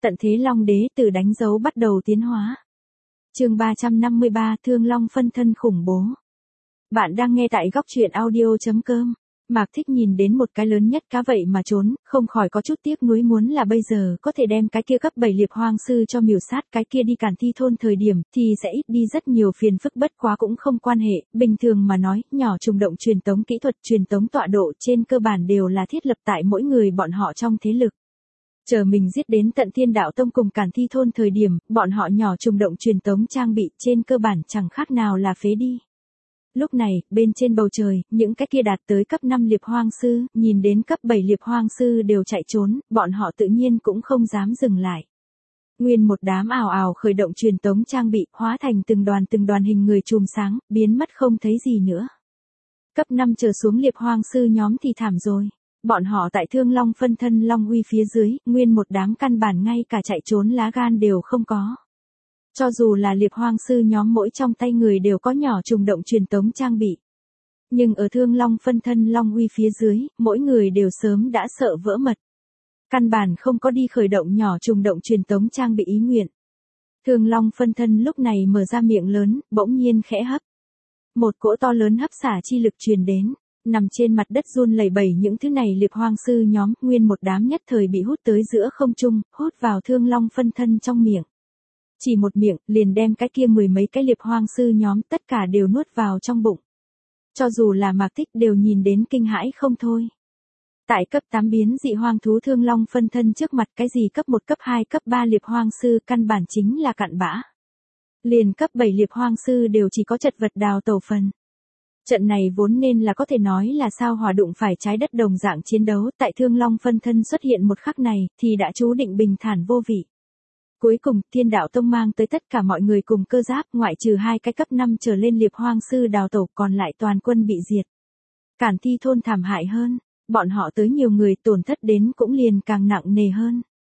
Tận thế Long Đế từ đánh dấu bắt đầu tiến hóa. Chương 353 Thương Long phân thân khủng bố. Bạn đang nghe tại góc truyện audio.com. Mạc Thích nhìn đến một cái lớn nhất cá vậy mà trốn, không khỏi có chút tiếc nuối, muốn là bây giờ có thể đem cái kia cấp 7 liệp hoang sư cho miểu sát cái kia đi Càn Thi thôn thời điểm thì sẽ ít đi rất nhiều phiền phức, bất quá cũng không quan hệ, bình thường mà nói, nhỏ trùng động truyền tống kỹ thuật truyền tống tọa độ trên cơ bản đều là thiết lập tại mỗi người bọn họ trong thế lực. Chờ mình giết đến tận Thiên Đạo Tông cùng Càn Thi thôn thời điểm, bọn họ nhỏ trùng động truyền tống trang bị trên cơ bản chẳng khác nào là phế đi. Lúc này, bên trên bầu trời, những cái kia đạt tới cấp 5 liệp hoang sư, nhìn đến cấp 7 liệp hoang sư đều chạy trốn, bọn họ tự nhiên cũng không dám dừng lại. Nguyên một đám ào ào khởi động truyền tống trang bị, hóa thành từng đoàn hình người chùm sáng, biến mất không thấy gì nữa. Cấp 5 trở xuống liệp hoang sư nhóm thì thảm rồi. Bọn họ tại Thương Long phân thân Long uy phía dưới, nguyên một đám căn bản ngay cả chạy trốn lá gan đều không có. Cho dù là liệp hoang sư nhóm mỗi trong tay người đều có nhỏ trùng động truyền tống trang bị. Nhưng ở Thương Long phân thân Long uy phía dưới, mỗi người đều sớm đã sợ vỡ mật. Căn bản không có đi khởi động nhỏ trùng động truyền tống trang bị ý nguyện. Thương Long phân thân lúc này mở ra miệng lớn, bỗng nhiên khẽ hấp. Một cỗ to lớn hấp xả chi lực truyền đến. Nằm trên mặt đất run lẩy bẩy những thứ này liệp hoang sư nhóm, nguyên một đám nhất thời bị hút tới giữa không trung, hút vào Thương Long phân thân trong miệng. Chỉ một miệng, liền đem cái kia mười mấy cái liệp hoang sư nhóm tất cả đều nuốt vào trong bụng. Cho dù là Mạc Thích đều nhìn đến kinh hãi không thôi. Tại cấp 8 biến dị hoang thú Thương Long phân thân trước mặt cái gì cấp 1 cấp 2 cấp 3 liệp hoang sư căn bản chính là cặn bã. Liền cấp 7 liệp hoang sư đều chỉ có chật vật đào tẩu phần. Trận này vốn nên là có thể nói là sao hỏa đụng phải trái đất đồng dạng chiến đấu, tại Thương Long phân thân xuất hiện một khắc này thì đã chú định bình thản vô vị. Cuối cùng, Thiên Đạo Tông mang tới tất cả mọi người cùng cơ giáp, ngoại trừ 2 cái cấp 5 trở lên liệp hoang sư đào tẩu, còn lại toàn quân bị diệt. Càn Thi thôn thảm hại hơn, bọn họ tới nhiều người tổn thất đến cũng liền càng nặng nề hơn.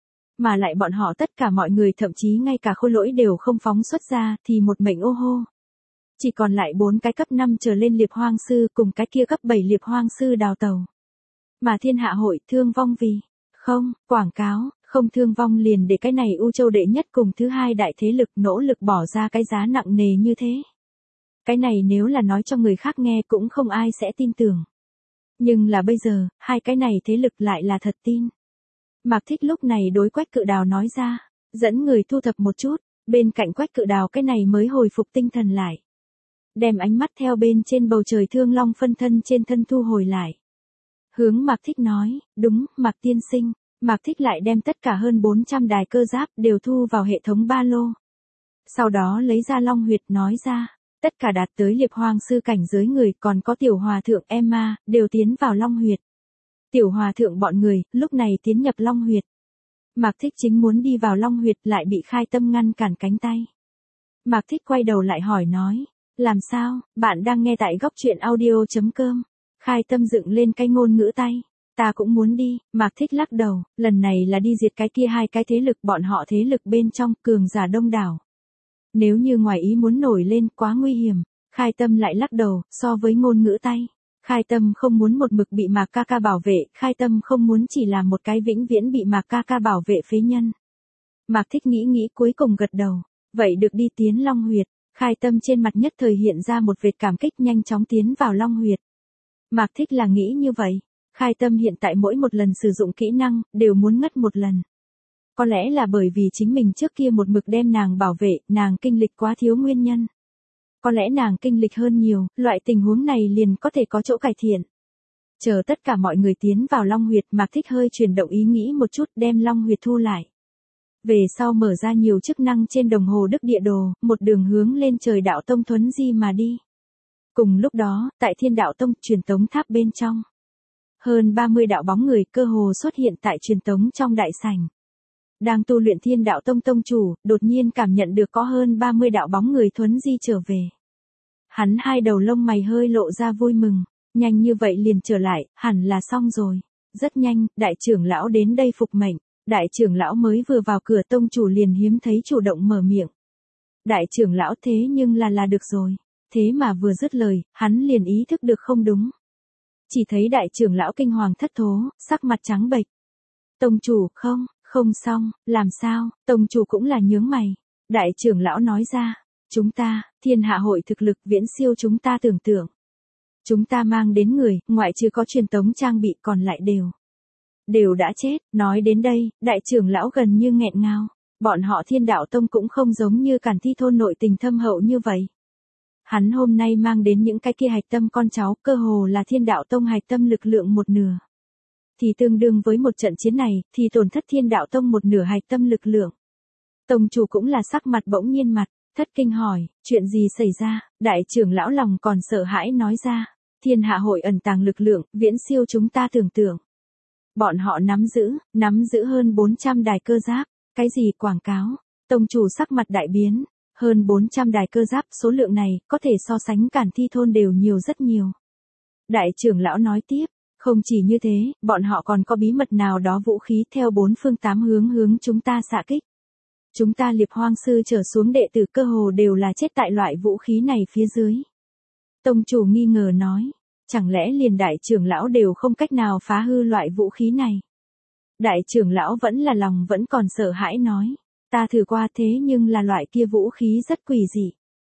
Mà lại bọn họ tất cả mọi người thậm chí ngay cả khôi lỗi đều không phóng xuất ra thì một mệnh ô hô. Chỉ còn lại 4 cái cấp 5 trở lên liệp hoang sư cùng cái kia cấp 7 liệp hoang sư đào tẩu. Mà thiên hạ hội thương vong vì, không, quảng cáo, không thương vong liền để cái này U Châu đệ nhất cùng thứ hai đại thế lực nỗ lực bỏ ra cái giá nặng nề như thế. Cái này nếu là nói cho người khác nghe cũng không ai sẽ tin tưởng. Nhưng là bây giờ, hai cái này thế lực lại là thật tin. Mạc Thích lúc này đối Quách Cự Đào nói ra, dẫn người thu thập một chút, bên cạnh Quách Cự Đào cái này mới hồi phục tinh thần lại. Đem ánh mắt theo bên trên bầu trời Thương Long phân thân trên thân thu hồi lại. Hướng Mạc Thích nói, đúng, Mạc tiên sinh. Mạc Thích lại đem tất cả hơn 400 đài cơ giáp đều thu vào hệ thống ba lô. Sau đó lấy ra Long huyệt nói ra, tất cả đạt tới liệp hoang sư cảnh giới người còn có tiểu hòa thượng Emma, đều tiến vào Long huyệt. Tiểu hòa thượng bọn người, lúc này tiến nhập Long huyệt. Mạc Thích chính muốn đi vào Long huyệt lại bị Khai Tâm ngăn cản cánh tay. Mạc Thích quay đầu lại hỏi nói, làm sao, bạn đang nghe tại góc truyện audio.com. Khai Tâm dựng lên cái ngôn ngữ tay. Ta cũng muốn đi, Mạc Thích lắc đầu, lần này là đi diệt cái kia hai cái thế lực, bọn họ thế lực bên trong cường giả đông đảo. Nếu như ngoài ý muốn nổi lên quá nguy hiểm, Khai Tâm lại lắc đầu, so với ngôn ngữ tay. Khai Tâm không muốn một mực bị Mạc ca ca bảo vệ, Khai Tâm không muốn chỉ là một cái vĩnh viễn bị Mạc ca ca bảo vệ phế nhân. Mạc Thích nghĩ cuối cùng gật đầu, vậy được đi tiến Long huyệt. Khai Tâm trên mặt nhất thời hiện ra một vệt cảm kích, nhanh chóng tiến vào Long huyệt. Mạc Thích là nghĩ như vậy. Khai Tâm hiện tại mỗi một lần sử dụng kỹ năng, đều muốn ngất một lần. Có lẽ là bởi vì chính mình trước kia một mực đem nàng bảo vệ, nàng kinh lịch quá thiếu nguyên nhân. Có lẽ nàng kinh lịch hơn nhiều, loại tình huống này liền có thể có chỗ cải thiện. Chờ tất cả mọi người tiến vào Long huyệt, Mạc Thích hơi chuyển động ý nghĩ một chút, đem Long huyệt thu lại. Về sau mở ra nhiều chức năng trên đồng hồ Đức Địa Đồ, một đường hướng lên trời Đạo Tông thuấn di mà đi. Cùng lúc đó, tại Thiên Đạo Tông, truyền tống tháp bên trong. Hơn 30 đạo bóng người cơ hồ xuất hiện tại truyền tống trong đại sảnh. Đang tu luyện Thiên Đạo Tông tông chủ, đột nhiên cảm nhận được có hơn 30 đạo bóng người thuấn di trở về. Hắn hai đầu lông mày hơi lộ ra vui mừng, nhanh như vậy liền trở lại, hẳn là xong rồi. Rất nhanh, đại trưởng lão đến đây phục mệnh, đại trưởng lão mới vừa vào cửa tông chủ liền hiếm thấy chủ động mở miệng. Đại trưởng lão thế nhưng là được rồi, thế mà vừa dứt lời, hắn liền ý thức được không đúng. Chỉ thấy đại trưởng lão kinh hoàng thất thố, sắc mặt trắng bệch. Tông chủ, Không xong, làm sao, tông chủ cũng là nhướng mày. Đại trưởng lão nói ra, chúng ta, thiên hạ hội thực lực viễn siêu chúng ta tưởng tượng. Chúng ta mang đến người, ngoại trừ có truyền tống trang bị còn lại đều đã chết. Nói đến đây, đại trưởng lão gần như nghẹn ngào. Bọn họ Thiên Đạo Tông cũng không giống như Càn Thi thôn nội tình thâm hậu như vậy. Hắn hôm nay mang đến những cái kia hạch tâm con cháu, cơ hồ là Thiên Đạo Tông hạch tâm lực lượng một nửa. Thì tương đương với một trận chiến này, thì tổn thất Thiên Đạo Tông một nửa hạch tâm lực lượng. Tông chủ cũng là sắc mặt bỗng nhiên mặt, thất kinh hỏi, chuyện gì xảy ra? Đại trưởng lão lòng còn sợ hãi nói ra, Thiên Hạ hội ẩn tàng lực lượng, viễn siêu chúng ta tưởng tượng. Bọn họ nắm giữ hơn 400 đài cơ giáp. Cái gì quảng cáo? Tông chủ sắc mặt đại biến, hơn 400 đài cơ giáp, số lượng này có thể so sánh Càn Thi thôn đều nhiều rất nhiều. Đại trưởng lão nói tiếp, không chỉ như thế, bọn họ còn có bí mật nào đó vũ khí theo bốn phương tám hướng chúng ta xạ kích. Chúng ta Liệp Hoang sư trở xuống đệ tử cơ hồ đều là chết tại loại vũ khí này phía dưới. Tông chủ nghi ngờ nói, chẳng lẽ liền đại trưởng lão đều không cách nào phá hư loại vũ khí này? Đại trưởng lão vẫn là lòng vẫn còn sợ hãi nói, ta thử qua thế nhưng là loại kia vũ khí rất quỷ dị.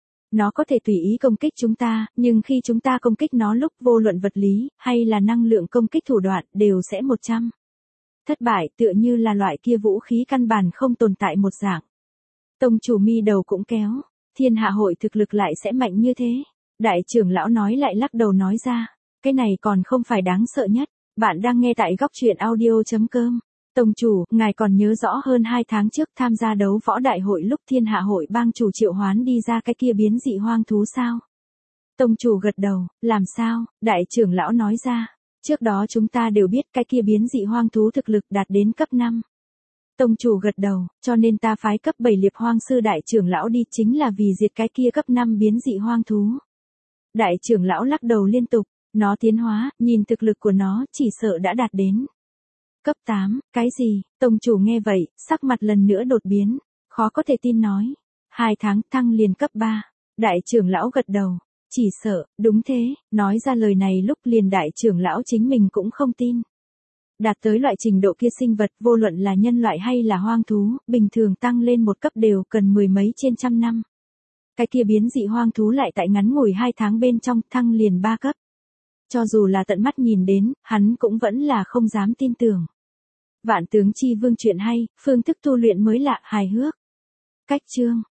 Nó có thể tùy ý công kích chúng ta, nhưng khi chúng ta công kích nó lúc vô luận vật lý, hay là năng lượng công kích thủ đoạn, đều sẽ 100. Thất bại tựa như là loại kia vũ khí căn bản không tồn tại một dạng. Tông chủ mi đầu cũng kéo, Thiên Hạ hội thực lực lại sẽ mạnh như thế. Đại trưởng lão nói lại lắc đầu nói ra, cái này còn không phải đáng sợ nhất. Bạn đang nghe tại góc truyện audio.com. Tông chủ, ngài còn nhớ rõ hơn 2 tháng trước tham gia đấu võ đại hội lúc Thiên Hạ hội bang chủ triệu hoán đi ra cái kia biến dị hoang thú sao? Tông chủ gật đầu, làm sao? Đại trưởng lão nói ra, trước đó chúng ta đều biết cái kia biến dị hoang thú thực lực đạt đến cấp 5. Tông chủ gật đầu, cho nên ta phái cấp 7 Liệp Hoang sư đại trưởng lão đi chính là vì diệt cái kia cấp 5 biến dị hoang thú. Đại trưởng lão lắc đầu liên tục. Nó tiến hóa, nhìn thực lực của nó, chỉ sợ đã đạt đến cấp 8, cái gì? Tông chủ nghe vậy, sắc mặt lần nữa đột biến, khó có thể tin nói. 2 tháng thăng liền cấp 3, đại trưởng lão gật đầu, chỉ sợ, đúng thế, nói ra lời này lúc liền đại trưởng lão chính mình cũng không tin. Đạt tới loại trình độ kia sinh vật vô luận là nhân loại hay là hoang thú, bình thường tăng lên một cấp đều cần 10 mấy trên trăm năm. Cái kia biến dị hoang thú lại tại ngắn ngủi 2 tháng bên trong thăng liền 3 cấp. Cho dù là tận mắt nhìn đến, hắn cũng vẫn là không dám tin tưởng. Vạn tướng chi vương chuyện hay, phương thức tu luyện mới lạ hài hước. Cách chương